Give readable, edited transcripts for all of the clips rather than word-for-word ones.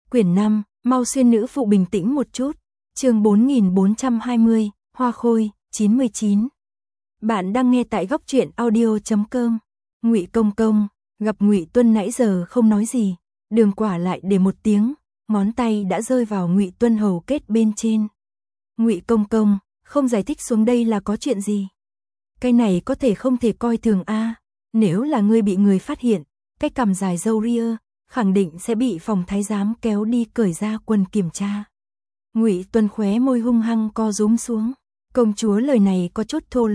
Quyển 5, mau xuyên nữ phụ bình tĩnh một chút. Chương 4420, Hoa Khôi, 99. Bạn đang nghe tại góc truyện audio.com. Ngụy Công Công, gặp Ngụy Tuân nãy giờ không nói gì, Đường Quả lại để một tiếng, ngón tay đã rơi vào Ngụy Tuân hầu kết bên trên. Ngụy Công Công, không giải thích xuống đây là có chuyện gì? Cái này có thể không thể coi thường a, nếu là ngươi bị người phát hiện, cái cằm dài râu ria, khẳng định sẽ bị phòng thái giám kéo đi cởi ra quần kiểm tra. Ngụy Tuân khóe môi hung hăng co rúm xuống. Công chúa lời này có chút thô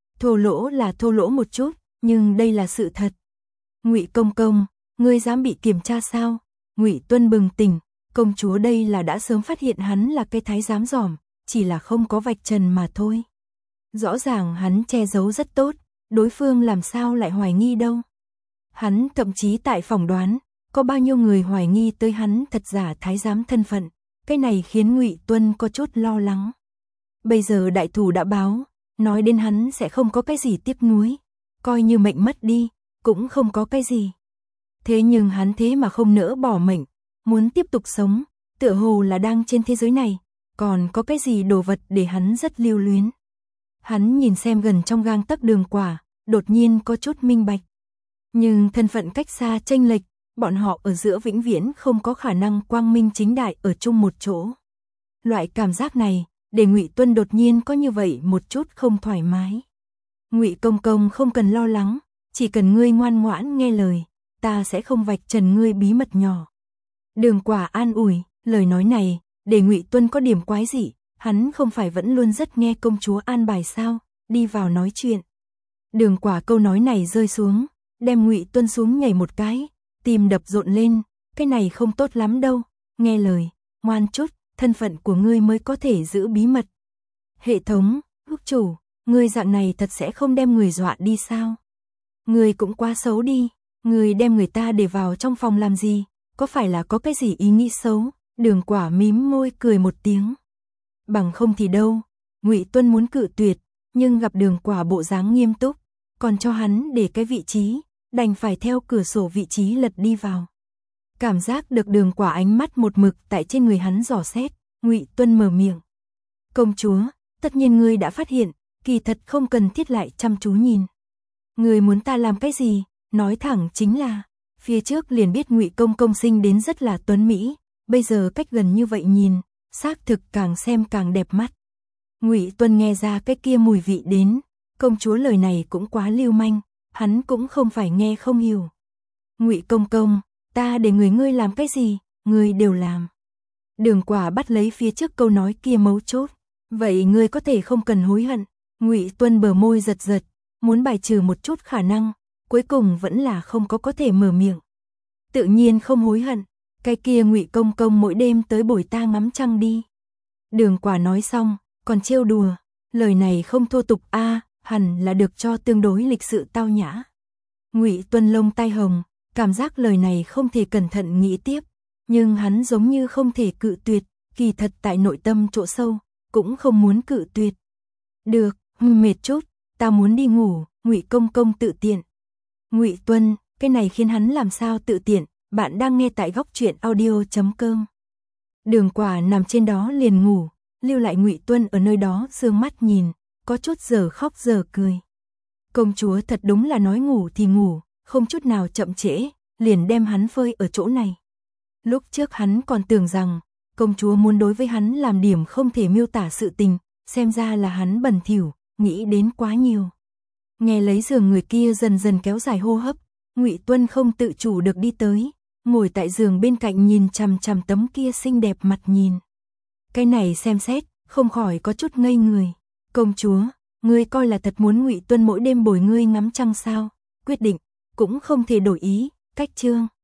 lỗ là thô lỗ một chút, nhưng đây là sự thật. Ngụy Công Công, ngươi dám bị kiểm tra sao? Ngụy Tuân bừng tỉnh, công chúa đây là đã sớm phát hiện hắn là cái thái giám giỏm, chỉ là không có vạch trần mà thôi. Rõ ràng hắn che giấu rất tốt, đối phương làm sao lại hoài nghi đâu. Hắn thậm chí tại phỏng đoán, có bao nhiêu người hoài nghi tới hắn thật giả thái giám thân phận, cái này khiến Ngụy Tuân có chút lo lắng. Bây giờ đại thủ đã báo, nói đến hắn sẽ không có cái gì tiếc nuối, coi như mệnh mất đi, cũng không có cái gì. Thế nhưng hắn thế mà không nỡ bỏ mệnh, muốn tiếp tục sống, tựa hồ là đang trên thế giới này, còn có cái gì đồ vật để hắn rất lưu luyến. Hắn nhìn xem gần trong gang tấc Đường Quả, đột nhiên có chút minh bạch. Nhưng thân phận cách xa chênh lệch, bọn họ ở giữa vĩnh viễn không có khả năng quang minh chính đại ở chung một chỗ. Loại cảm giác này, để Ngụy Tuân đột nhiên có như vậy một chút không thoải mái. Ngụy Công Công không cần lo lắng, chỉ cần ngươi ngoan ngoãn nghe lời, ta sẽ không vạch trần ngươi bí mật nhỏ. Đường Quả an ủi, lời nói này, để Ngụy Tuân có điểm quái dị, hắn không phải vẫn luôn rất nghe công chúa an bài sao, đi vào nói chuyện. Đường Quả câu nói này rơi xuống, đem Ngụy Tuân xuống nhảy một cái, tim đập rộn lên, cái này không tốt lắm đâu, nghe lời, ngoan chút, thân phận của ngươi mới có thể giữ bí mật. Hệ thống, quốc chủ, ngươi dạng này thật sẽ không đem người dọa đi sao? Ngươi cũng quá xấu đi, ngươi đem người ta để vào trong phòng làm gì, có phải là có cái gì ý nghĩ xấu? Đường Quả mím môi cười một tiếng. Bằng không thì đâu, Ngụy Tuân muốn cự tuyệt, nhưng gặp Đường Quả bộ dáng nghiêm túc, còn cho hắn để cái vị trí, đành phải theo cửa sổ vị trí lật đi vào. Cảm giác được Đường Quả ánh mắt một mực tại trên người hắn dò xét, Ngụy Tuân mở miệng. Công chúa, tất nhiên ngươi đã phát hiện, kỳ thật không cần thiết lại chăm chú nhìn. Ngươi muốn ta làm cái gì, nói thẳng chính là, phía trước liền biết Ngụy Công Công sinh đến rất là tuấn mỹ, bây giờ cách gần như vậy nhìn, xác thực càng xem càng đẹp mắt. Ngụy Tuân nghe ra cái kia mùi vị đến, công chúa lời này cũng quá lưu manh, hắn cũng không phải nghe không hiểu. Ngụy Công Công, ta để ngươi làm cái gì, ngươi đều làm. Đường Quả bắt lấy phía trước câu nói kia mấu chốt, vậy ngươi có thể không cần hối hận. Ngụy Tuân bờ môi giật giật, muốn bài trừ một chút khả năng, cuối cùng vẫn là không có thể mở miệng. Tự nhiên không hối hận, cái kia Ngụy Công Công mỗi đêm tới bồi ta ngắm trăng đi. Đường Quả nói xong, còn trêu đùa, lời này không thô tục a, hẳn là được cho tương đối lịch sự tao nhã. Ngụy Tuân lông tai hồng, cảm giác lời này không thể cẩn thận nghĩ tiếp, nhưng hắn giống như không thể cự tuyệt, kỳ thật tại nội tâm chỗ sâu, cũng không muốn cự tuyệt. Được, mệt chút, ta muốn đi ngủ, Ngụy Công Công tự tiện. Ngụy Tuân, cái này khiến hắn làm sao tự tiện, bạn đang nghe tại góc truyện audio.com. Đường Quả nằm trên đó liền ngủ, lưu lại Ngụy Tuân ở nơi đó sương mắt nhìn, có chút giờ khóc giờ cười. Công chúa thật đúng là nói ngủ thì ngủ, không chút nào chậm trễ, liền đem hắn phơi ở chỗ này. Lúc trước hắn còn tưởng rằng, công chúa muốn đối với hắn làm điểm không thể miêu tả sự tình, xem ra là hắn bẩn thỉu, nghĩ đến quá nhiều. Nghe lấy giường người kia dần dần kéo dài hô hấp, Ngụy Tuân không tự chủ được đi tới, ngồi tại giường bên cạnh nhìn chằm chằm tấm kia xinh đẹp mặt nhìn. Cái này xem xét, không khỏi có chút ngây người. Công chúa, ngươi coi là thật muốn Ngụy Tuân mỗi đêm bồi ngươi ngắm trăng sao? Quyết định, cũng không thể đổi ý, cách chương.